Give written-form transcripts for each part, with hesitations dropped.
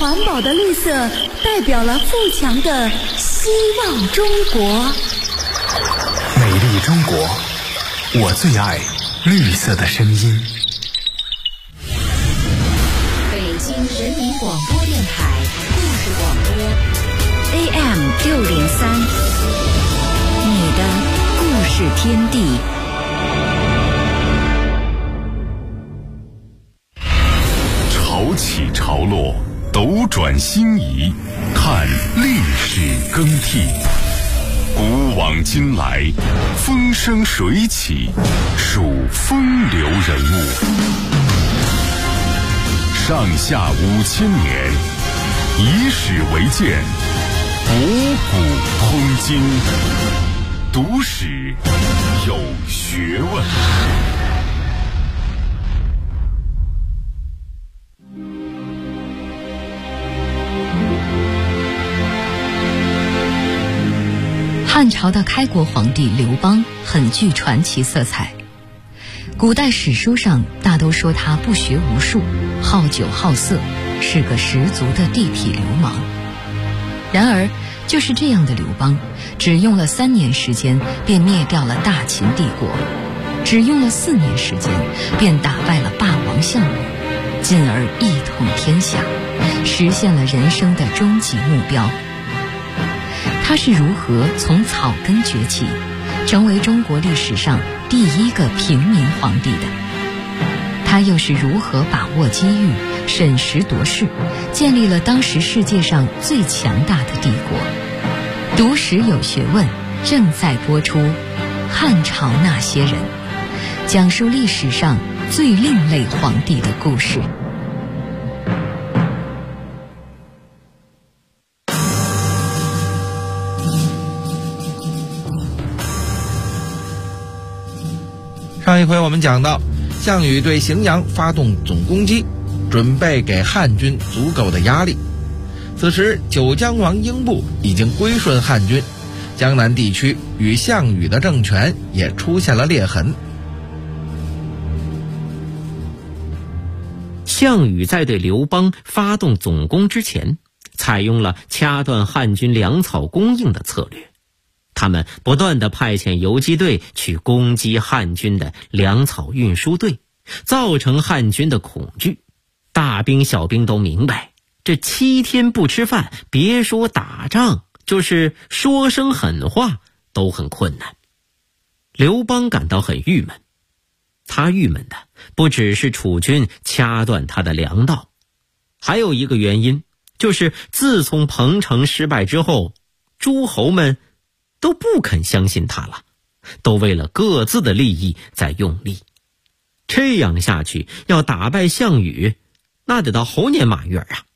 环保的绿色代表了富强的希望中国。 美丽中国，我最爱绿色的声音。 北京人民广播电台故事广播 AM603，你的故事天地。 潮起潮落，斗转星移，看历史更替。古往今来，风生水起，数风流人物。上下5000年，以史为鉴，博古通今，读史有学问。 汉朝的开国皇帝刘邦很具传奇色彩，古代史书上大都说他不学无术，好酒好色，是个十足的地痞流氓。然而就是这样的刘邦，只用了3年时间便灭掉了大秦帝国，只用了4年时间便打败了霸王项羽，进而一统天下，实现了人生的终极目标。他是如何从草根崛起，成为中国历史上第一个平民皇帝的？他又是如何把握机遇，审时度势，建立了当时世界上最强大的帝国？读史有学问，正在播出《汉朝那些人》，讲述历史上最另类皇帝的故事。 上一回我们讲到，项羽对荥阳发动总攻击，准备给汉军足够的压力。此时九江王英布已经归顺汉军，江南地区与项羽的政权也出现了裂痕。 项羽在对刘邦发动总攻之前，采用了掐断汉军粮草供应的策略。他们不断地派遣游击队去攻击汉军的粮草运输队，造成汉军的恐惧。大兵小兵都明白，这7天不吃饭，别说打仗，就是说声狠话都很困难。刘邦感到很郁闷，他郁闷的不只是楚军掐断他的粮道，还有一个原因，就是自从彭城失败之后，诸侯们都不肯相信他了，都为了各自的利益在用力。这样下去，要打败项羽，那得到猴年马月啊！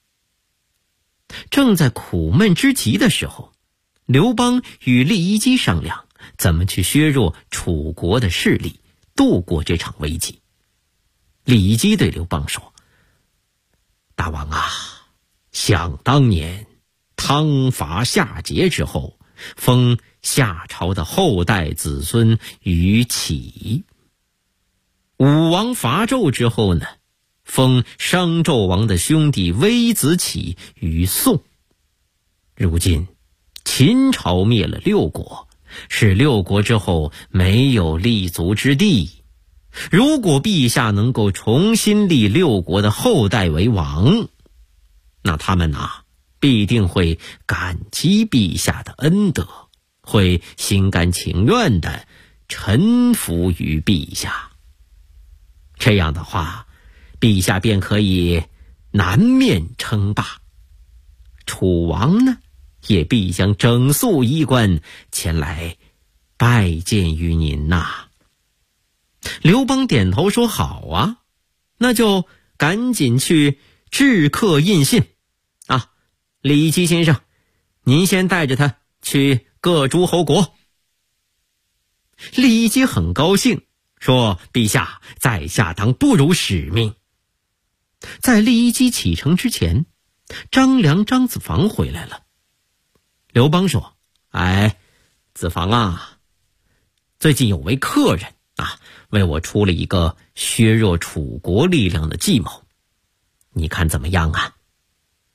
正在苦闷之极的时候，刘邦与利益姬商量怎么去削弱楚国的势力，度过这场危机。利益姬对刘邦说：“大王啊，想当年汤伐夏桀之后，封夏朝的后代子孙于启。武王伐纣之后呢，封商纣王的兄弟微子启于宋。如今秦朝灭了6国，使6国之后没有立足之地。如果陛下能够重新立6国的后代为王，那他们必定会感激陛下的恩德，会心甘情愿地臣服于陛下。这样的话，陛下便可以南面称霸，楚王呢，也必将整肃衣冠前来拜见于您呐。”刘邦点头说：“好啊，那就赶紧去致客印信啊！利益姬先生，您先带着他去各诸侯国。”利益姬很高兴，说：“陛下，在下当不辱使命。”在利益姬启程之前，张良、张子房回来了。刘邦说：“哎，子房啊，最近有位客人为我出了一个削弱楚国力量的计谋，你看怎么样啊？”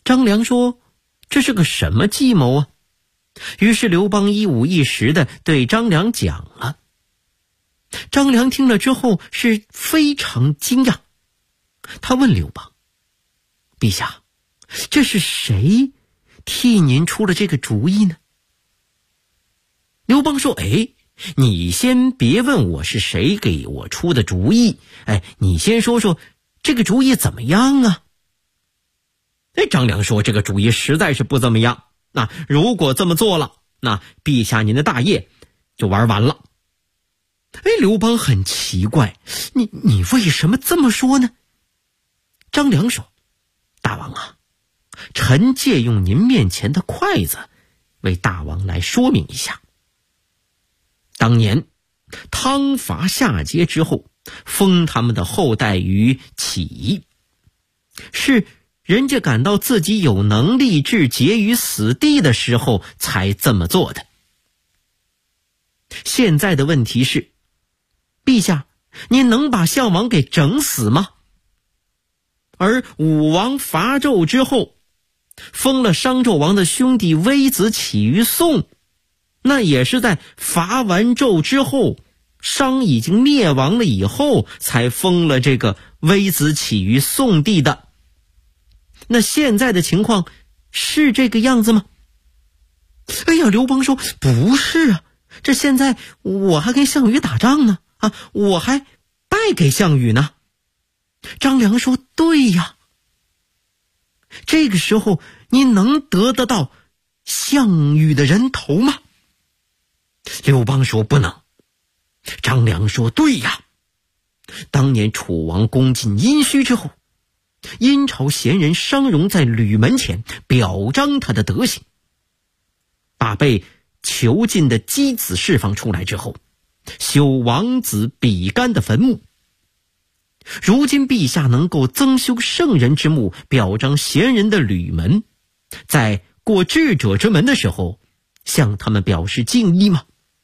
张良说：“这是个什么计谋啊？”于是刘邦一五一十地对张良讲了。张良听了之后是非常惊讶，他问刘邦：“陛下，这是谁替您出了这个主意呢？”刘邦说：“你先别问我是谁给我出的主意，你先说说这个主意怎么样啊？”张良说：“这个主意实在是不怎么样，那如果这么做了，那陛下您的大业就玩完了。”刘邦很奇怪，你为什么这么说呢？张良说：“大王啊，臣借用您面前的筷子为大王来说明一下。当年汤伐夏桀之后，封他们的后代于杞，是人家感到自己有能力置桀于死地的时候才这么做的。现在的问题是，陛下，您能把项王给整死吗？而武王伐纣之后，封了商纣王的兄弟微子起于宋，那也是在伐完纣之后，商已经灭亡了以后，才封了这个微子起于宋地的。那现在的情况是这个样子吗？刘邦说：“不是啊，这现在我还跟项羽打仗呢，我还败给项羽呢。”张良说：“对呀，这个时候你能得得到项羽的人头吗？”刘邦说：“不能。”张良说：“对呀，当年楚王攻进殷墟之后，殷朝贤人商容在吕门前表彰他的德行，把被囚禁的箕子释放出来之后，修王子比干的坟墓。如今陛下能够增修圣人之墓，表彰贤人的吕门，在过智者之门的时候，向他们表示敬意吗？”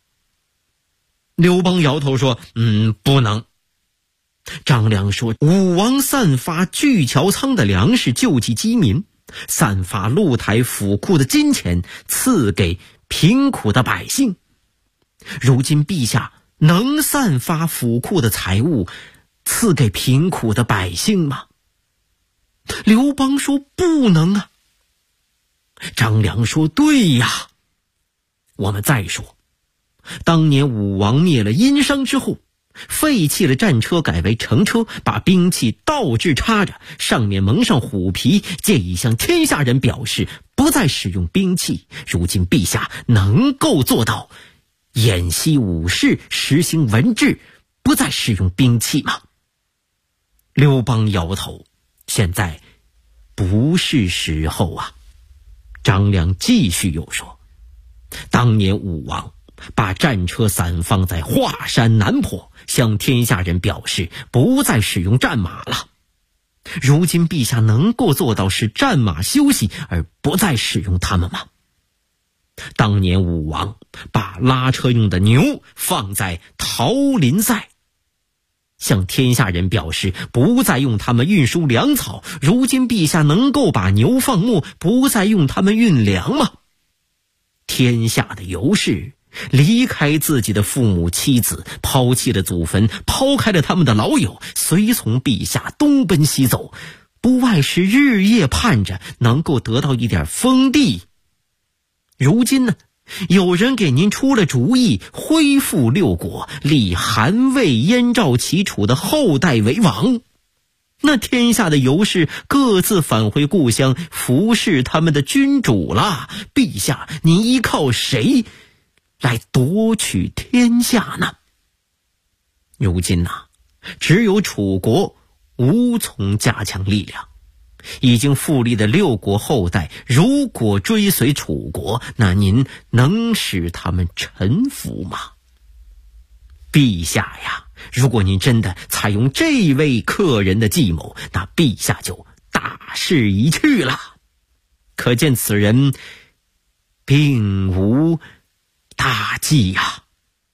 刘邦摇头说：“不能。”张良说：“武王散发巨樵仓的粮食救济饥民，散发露台府库的金钱赐给贫苦的百姓。如今陛下能散发府库的财物赐给贫苦的百姓吗？”刘邦说：“不能啊。”张良说：“对呀，我们再说，当年武王灭了殷商之后，废弃了战车，改为乘车，把兵器倒置插着，上面蒙上虎皮，借以向天下人表示不再使用兵器。如今陛下能够做到偃息武士，实行文治，不再使用兵器吗？”刘邦摇头：“现在不是时候啊。”张良继续又说：“当年武王把战车散放在华山南坡，向天下人表示不再使用战马了。如今陛下能够做到使战马休息而不再使用它们吗？当年武王把拉车用的牛放在桃林塞，向天下人表示不再用它们运输粮草。如今陛下能够把牛放牧，不再用它们运粮吗？天下的游士离开自己的父母妻子，抛弃了祖坟，抛开了他们的老友，随从陛下东奔西走，不外是日夜盼着能够得到一点封地。如今呢，有人给您出了主意，恢复六国，立韩魏燕赵齐楚的后代为王，那天下的游士各自返回故乡，服侍他们的君主了。陛下，您依靠谁来夺取天下呢？如今只有楚国无从加强力量，已经复立的六国后代如果追随楚国，那您能使他们臣服吗？陛下呀，如果您真的采用这位客人的计谋，那陛下就大势已去了。可见此人并无大计呀。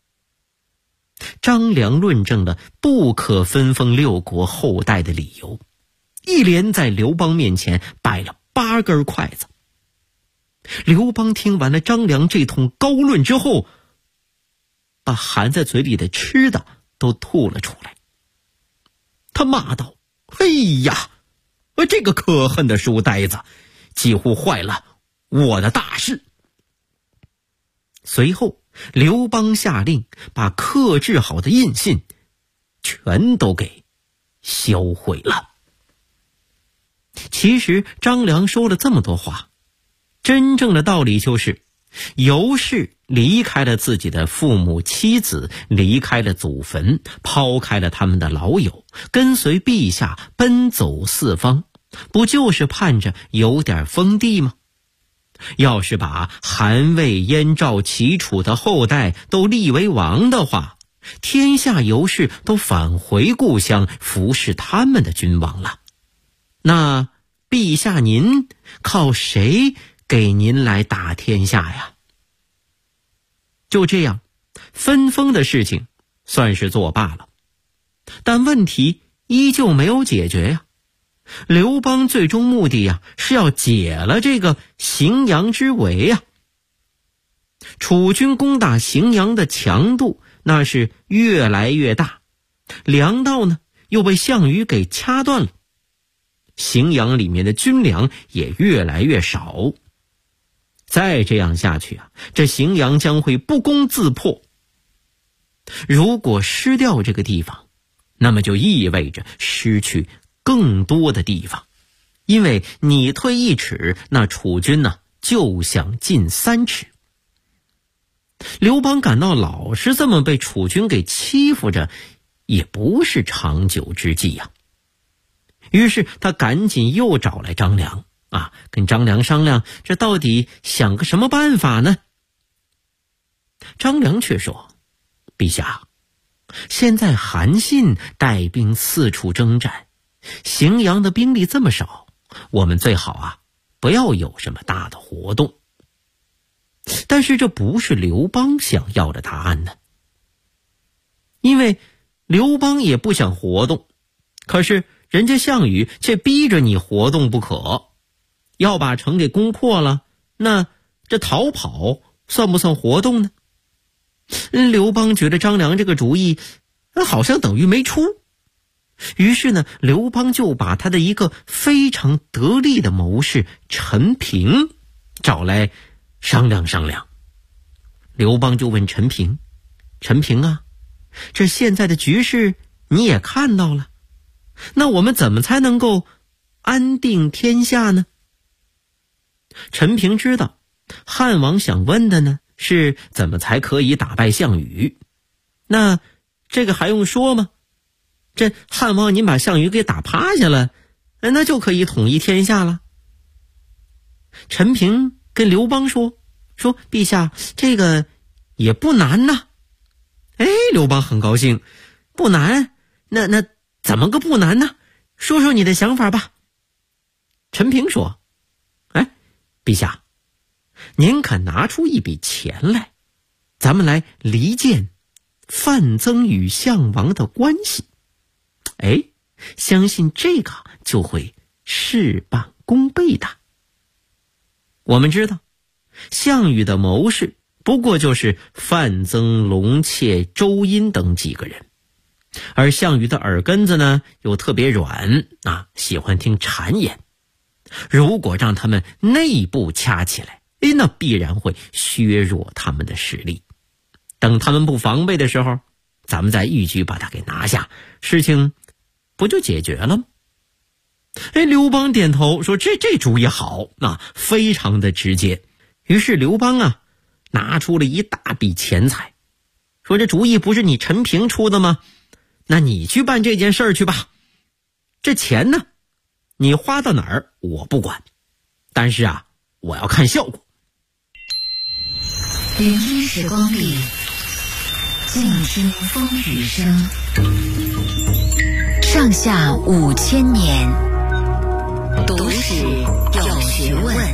张良论证了不可分封六国后代的理由，一连在刘邦面前摆了 8根筷子。刘邦听完了张良这通高论之后，把含在嘴里的吃的都吐了出来。他骂道：哎呀，这个可恨的书呆子，几乎坏了我的大事。随后刘邦下令把刻制好的印信全都给销毁了。其实张良说了这么多话，真正的道理就是尤氏离开了自己的父母妻子，离开了祖坟，抛开了他们的老友，跟随陛下奔走四方，不就是盼着有点封地吗？要是把韩魏燕赵齐楚的后代都立为王的话，天下尤氏都返回故乡服侍他们的君王了。那陛下您靠谁给您来打天下呀？就这样，分封的事情算是作罢了，但问题依旧没有解决呀。刘邦最终目的呀，是要解了这个荥阳之围呀。楚军攻打荥阳的强度那是越来越大，粮道呢又被项羽给掐断了，荥阳里面的军粮也越来越少。再这样下去啊，这荥阳将会不攻自破。如果失掉这个地方，那么就意味着失去更多的地方，因为你退1尺，那楚军呢就想进3尺。刘邦感到老是这么被楚军给欺负着，也不是长久之计呀。于是他赶紧又找来张良跟张良商量，这到底想个什么办法呢？张良却说：陛下，现在韩信带兵四处征战，荥阳的兵力这么少，我们最好不要有什么大的活动。但是这不是刘邦想要的答案呢，因为刘邦也不想活动，可是人家项羽却逼着你活动不可，要把城给攻破了，那这逃跑算不算活动呢？刘邦觉得张良这个主意好像等于没出，于是呢，刘邦就把他的一个非常得力的谋士陈平找来商量商量。刘邦就问陈平：陈平啊，这现在的局势你也看到了，那我们怎么才能够安定天下呢？陈平知道汉王想问的呢是怎么才可以打败项羽，那这个还用说吗？这汉王您把项羽给打趴下了，那就可以统一天下了。陈平跟刘邦说陛下，这个也不难呐。刘邦很高兴，不难？那怎么个不难呢？说说你的想法吧。陈平说：陛下，您可拿出一笔钱来，咱们来离间范增与项王的关系。相信这个就会事半功倍的。我们知道项羽的谋士不过就是范增、龙祁、周殷等几个人，而项羽的耳根子呢又特别软喜欢听谗言。如果让他们内部掐起来，那必然会削弱他们的实力。等他们不防备的时候，咱们再一举把他给拿下，事情不就解决了吗？刘邦点头说：这主意好，非常的直接。于是刘邦拿出了一大笔钱财，说：这主意不是你陈平出的吗？那你去办这件事儿去吧。这钱呢，你花到哪儿我不管，但是我要看效果。 聆听时光里，静听风雨声。上下5000年，读史有学问。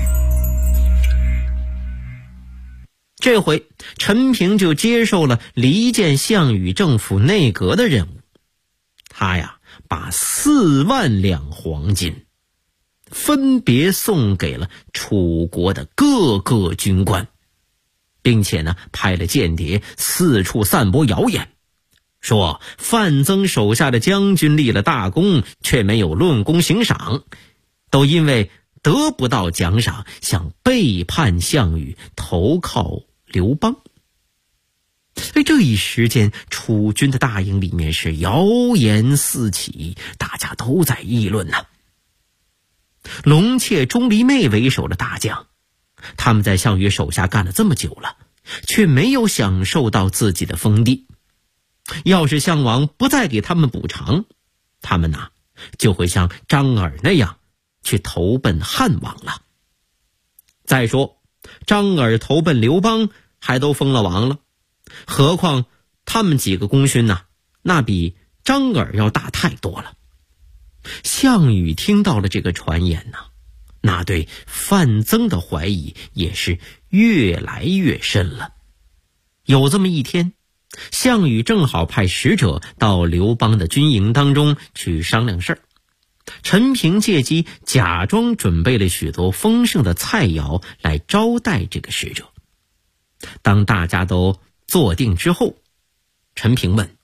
这回陈平就接受了离间项羽政府内阁的任务。他把4万两黄金分别送给了楚国的各个军官，并且呢派了间谍四处散播谣言，说范增手下的将军立了大功，却没有论功行赏，都因为得不到奖赏，想背叛项羽，投靠刘邦。这一时间，楚军的大营里面是谣言四起，大家都在议论呢。龙切、钟离昧为首的大将，他们在项羽手下干了这么久了，却没有享受到自己的封地。要是项王不再给他们补偿，他们就会像张耳那样去投奔汉王了。再说张耳投奔刘邦还都封了王了，何况他们几个功勋那比张耳要大太多了。项羽听到了这个传言那对范增的怀疑也是越来越深了。有这么一天，项羽正好派使者到刘邦的军营当中去商量事儿。陈平借机假装准备了许多丰盛的菜肴来招待这个使者。当大家都坐定之后，陈平问：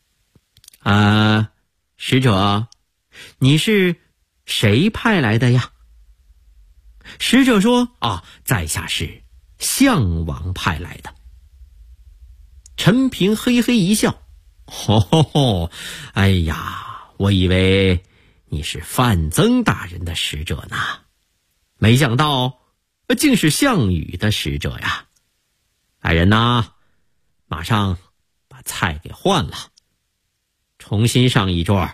使者，你是谁派来的呀？使者说：在下是项王派来的。陈平嘿嘿一笑：哎呀，我以为你是范增大人的使者呢，没想到竟是项羽的使者呀。来人呐，马上把菜给换了，重新上一桌。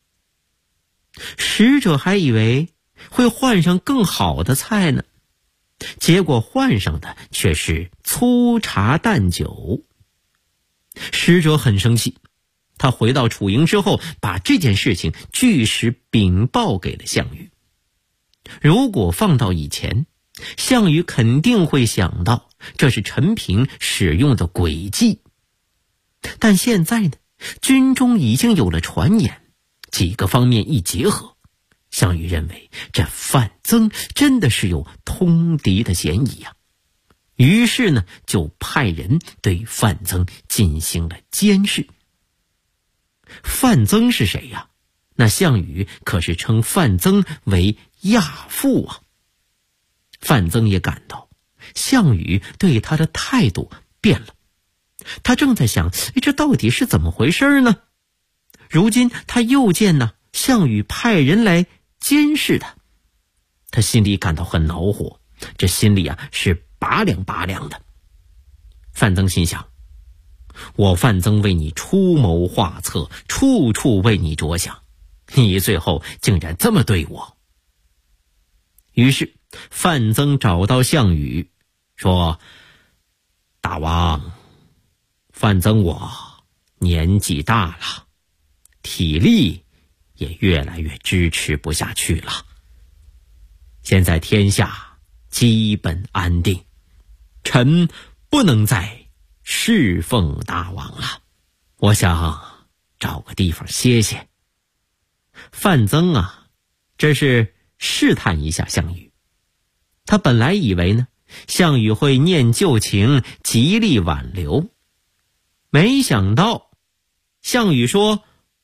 使者还以为会换上更好的菜呢，结果换上的却是粗茶淡酒。使者很生气，他回到楚营之后，把这件事情据实禀报给了项羽。如果放到以前，项羽肯定会想到这是陈平使用的诡计，但现在呢，军中已经有了传言，几个方面一结合，项羽认为这范增真的是有通敌的嫌疑啊。于是呢，就派人对范增进行了监视。范增是谁呀？那项羽可是称范增为亚父啊。范增也感到项羽对他的态度变了，他正在想，这到底是怎么回事呢？如今他又见项羽派人来监视他，他心里感到很恼火，这心里是拔凉拔凉的。范增心想，我范增为你出谋划策，处处为你着想，你最后竟然这么对我。于是范增找到项羽说：大王，范增我年纪大了，体力也越来越支持不下去了，现在天下基本安定，臣不能再侍奉大王了，我想找个地方歇歇。范增这是试探一下项羽。他本来以为呢，项羽会念旧情，极力挽留，没想到项羽说：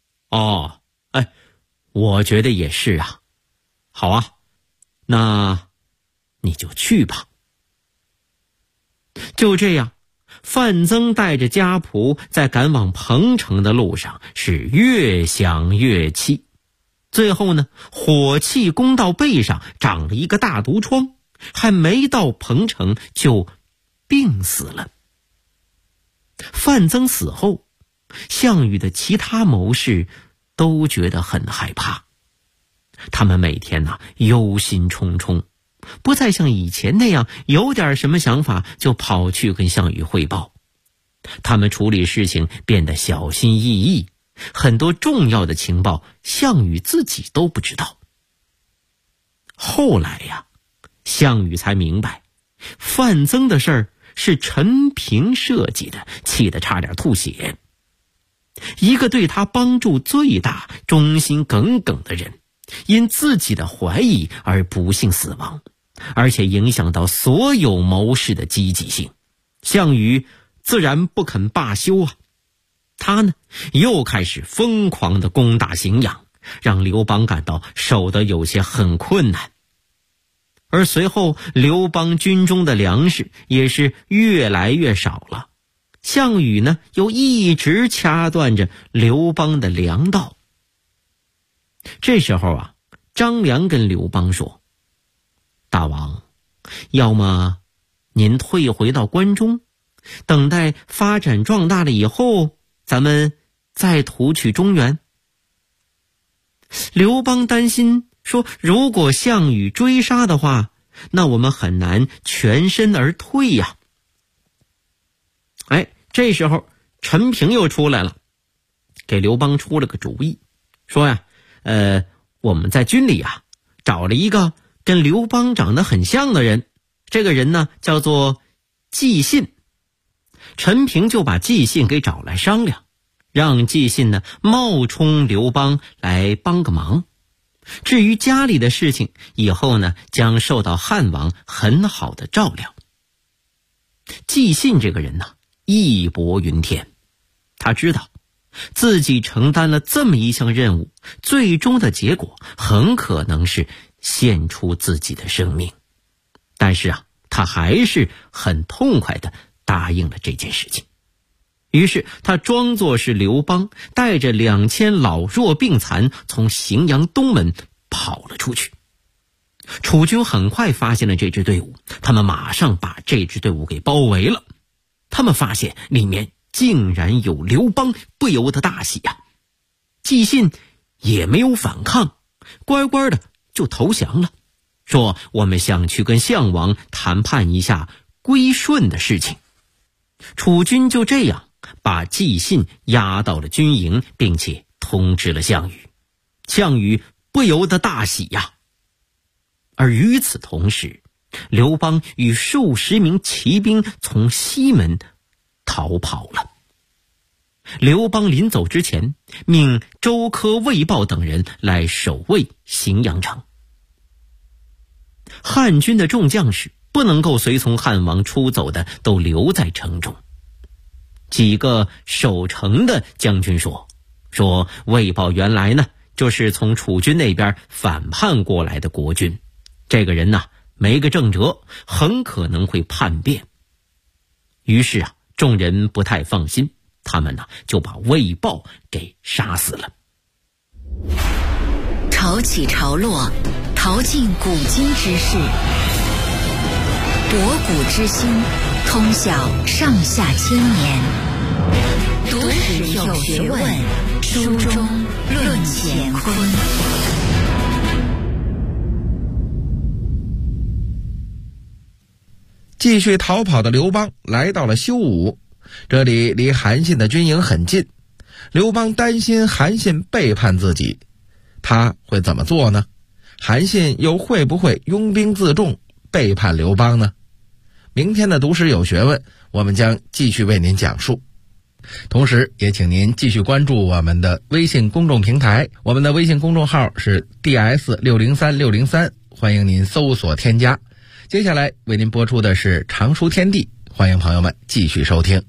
我觉得也是啊，好啊，那你就去吧。就这样，范增带着家仆在赶往彭城的路上是越想越气，最后呢，火气攻到背上，长了一个大毒疮，还没到彭城就病死了。范增死后，项羽的其他谋士都觉得很害怕，他们每天忧心忡忡，不再像以前那样有点什么想法就跑去跟项羽汇报。他们处理事情变得小心翼翼，很多重要的情报项羽自己都不知道。后来项羽才明白，范增的事儿是陈平设计的，气得差点吐血。一个对他帮助最大、忠心耿耿的人， 因自己的怀疑而不幸死亡，而且影响到所有谋士的积极性。项羽自然不肯罢休啊，他呢又开始疯狂地攻打荥阳，让刘邦感到守得有些很困难。而随后刘邦军中的粮食也是越来越少了，项羽呢又一直掐断着刘邦的粮道。这时候啊，张良跟刘邦说：大王，要么您退回到关中，等待发展壮大了以后，咱们再图取中原。刘邦担心说，如果项羽追杀的话，那我们很难全身而退呀。这时候陈平又出来了，给刘邦出了个主意，说呀，我们在军里啊找了一个跟刘邦长得很像的人，这个人呢叫做纪信。陈平就把纪信给找来商量，让纪信呢冒充刘邦来帮个忙。至于家里的事情，以后呢将受到汉王很好的照料。纪信这个人呢义薄云天，他知道自己承担了这么一项任务，最终的结果很可能是献出自己的生命。但是啊，他还是很痛快地答应了这件事情。于是他装作是刘邦，带着2000老弱病残从荥阳东门跑了出去。楚军很快发现了这支队伍，他们马上把这支队伍给包围了。他们发现里面竟然有刘邦，不由得大喜呀。纪信也没有反抗，乖乖的就投降了，说我们想去跟项王谈判一下归顺的事情。楚军就这样把纪信押到了军营，并且通知了项羽。项羽不由得大喜呀。而与此同时，刘邦与数十名骑兵从西门逃跑了。刘邦临走之前，命周柯、魏豹等人来守卫荥阳城。汉军的众将士不能够随从汉王出走的都留在城中。几个守城的将军说魏豹原来呢就是从楚军那边反叛过来的国君，这个人呢没个正辙，很可能会叛变。于是啊，众人不太放心，他们呢就把魏豹给杀死了。 潮起潮落，淘尽古今之事，博古之心，通晓上下千年。读史有学问，书中论乾坤。 继续逃跑的刘邦来到了修武，这里离韩信的军营很近。刘邦担心韩信背叛自己，他会怎么做呢？韩信又会不会拥兵自重，背叛刘邦呢？明天的读史有学问，我们将继续为您讲述。同时也请您继续关注我们的微信公众平台，我们的微信公众号是 DS603603， 欢迎您搜索添加。接下来为您播出的是常书天地，欢迎朋友们继续收听。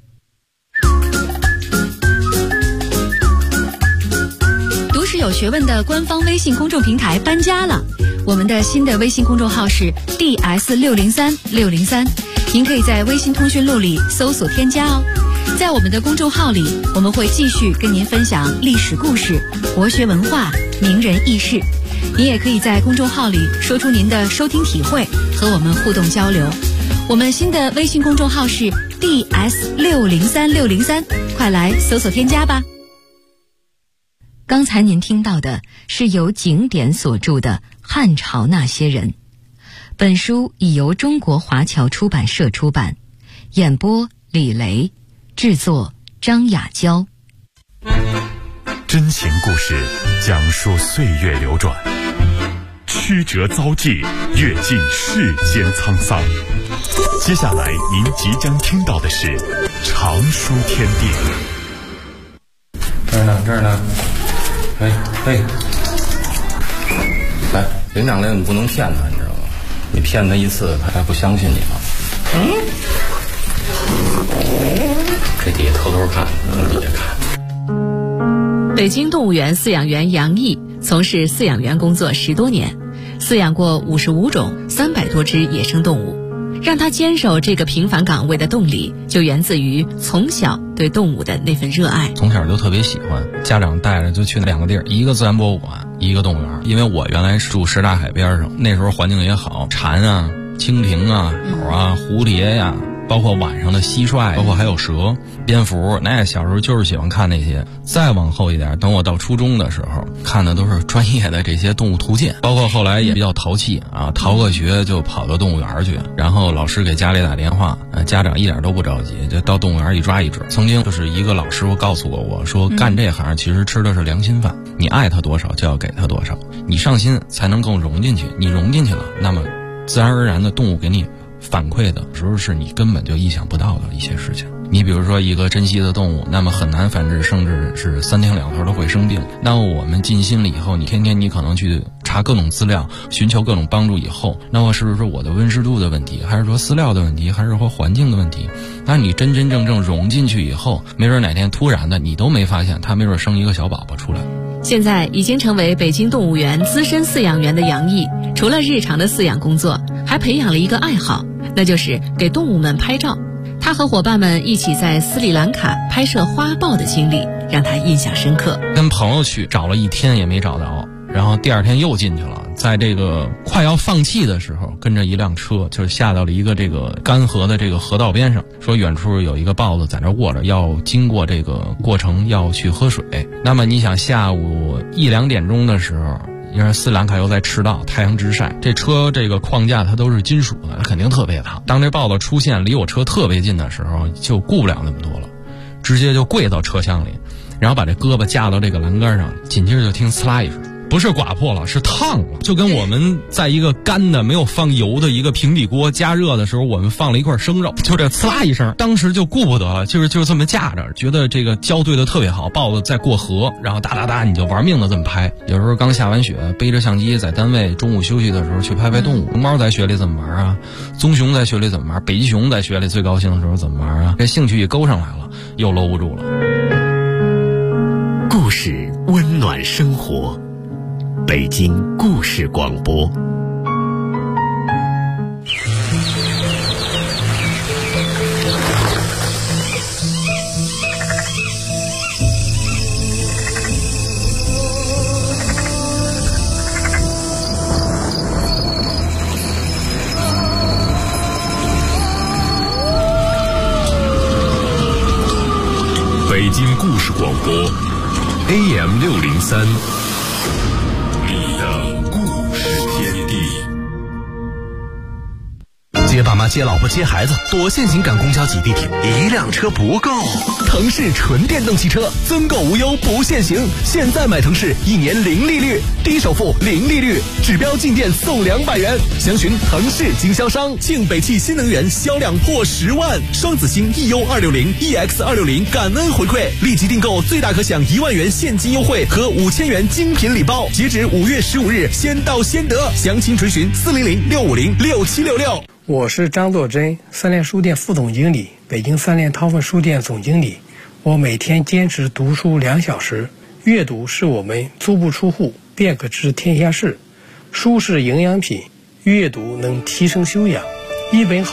读史有学问的官方微信公众平台搬家了，我们的新的微信公众号是 DS603603， 您可以在微信通讯录里搜索添加哦。在我们的公众号里，我们会继续跟您分享历史故事、国学文化、名人轶事。您也可以在公众号里说出您的收听体会，和我们互动交流。我们新的微信公众号是 DS603603， 快来搜索添加吧。 刚才您听到的是由景典所著的《汉朝那些人》，本书已由中国华侨出版社出版，演播李雷，制作张雅娇。 真情故事讲述岁月流转，曲折遭际，阅尽世间沧桑。接下来您即将听到的是常书天地。 这儿呢，嘿， 哎，领养类你不能骗他，你知道吗？你骗他一次，他还不相信你吗？这底下偷偷看，底下看。 北京动物园饲养员杨毅从事饲养员工作10多年，饲养过55种300多只野生动物。让他坚守这个平凡岗位的动力，就源自于从小对动物的那份热爱。 从小就特别喜欢，家长带着就去2个地儿，一个自然博物馆，一个动物园。因为我原来是住什刹海边上，那时候环境也好，蝉啊、蜻蜓啊、鸟啊、蝴蝶呀，包括晚上的蟋蟀，包括还有蛇、蝙蝠，那小时候就是喜欢看那些。再往后一点，等我到初中的时候，看的都是专业的这些动物图鉴，包括后来也比较淘气啊，逃个学就跑到动物园去，然后老师给家里打电话，家长一点都不着急，就到动物园一抓一只。曾经就是一个老师傅告诉过我说，干这行其实吃的是良心饭，你爱他多少就要给他多少，你上心才能更融进去，你融进去了，那么自然而然的动物给你反馈的时候是你根本就意想不到的一些事情。你比如说一个珍稀的动物，那么很难繁殖，甚至是3天2头都会生病。那么我们尽心了以后，你天天你可能去查各种资料，寻求各种帮助以后，那么是不是我的温湿度的问题，还是说饲料的问题，还是说环境的问题？那你真真正正融进去以后，没准哪天突然的你都没发现，它没准生一个小宝宝出来。 现在已经成为北京动物园资深饲养员的杨毅，除了日常的饲养工作，还培养了一个爱好，那就是给动物们拍照。他和伙伴们一起在斯里兰卡拍摄花豹的经历让他印象深刻。 跟朋友去找了1天也没找到，然后第2天又进去了，在这个快要放弃的时候，跟着一辆车就下到了一个这个干河的这个河道边上，说远处有一个豹子在那卧着，要经过这个过程要去喝水。那么你想下午1、2点钟的时候，因为斯里兰卡又在赤道，太阳直晒，这车这个框架它都是金属的，它肯定特别烫。当这豹子出现离我车特别近的时候，就顾不了那么多了，直接就跪到车厢里，然后把这胳膊架到这个栏杆上，紧接着就听呲啦一声，不是刮破了，是烫了，就跟我们在一个干的没有放油的一个平底锅加热的时候，我们放了一块生肉，就这呲啦一声，当时就顾不得了，就是这么架着，觉得这个胶对的特别好，豹子在过河，然后哒哒哒你就玩命的这么拍。有时候刚下完雪，背着相机在单位中午休息的时候去拍拍动物。龙猫在雪里怎么玩啊？棕熊在雪里怎么玩？北极熊在雪里最高兴的时候怎么玩啊？这兴趣一勾上来了，又搂不住了。 故事温暖生活，北京故事广播。北京故事广播 AM603， 你的故事天地。 接爸妈、接老婆、接孩子，多线性赶公交挤地铁，一辆车不够。腾势纯电动汽车，增购无忧不限行。现在买腾势，1年0利率，低首付0利率，指标进店送200元。详询腾势经销商。庆北汽新能源销量破10万，双子星 EU260、EX260 感恩回馈，立即订购最大可享1万元现金优惠和5000元精品礼包，截止5月15日，先到先得。详情垂询400-650-6766。 我是张作珍，三联书店副总经理，北京三联韬奋书店总经理。我每天坚持读书2小时，阅读是我们足不出户便可知天下事，书是营养品，阅读能提升修养。一本好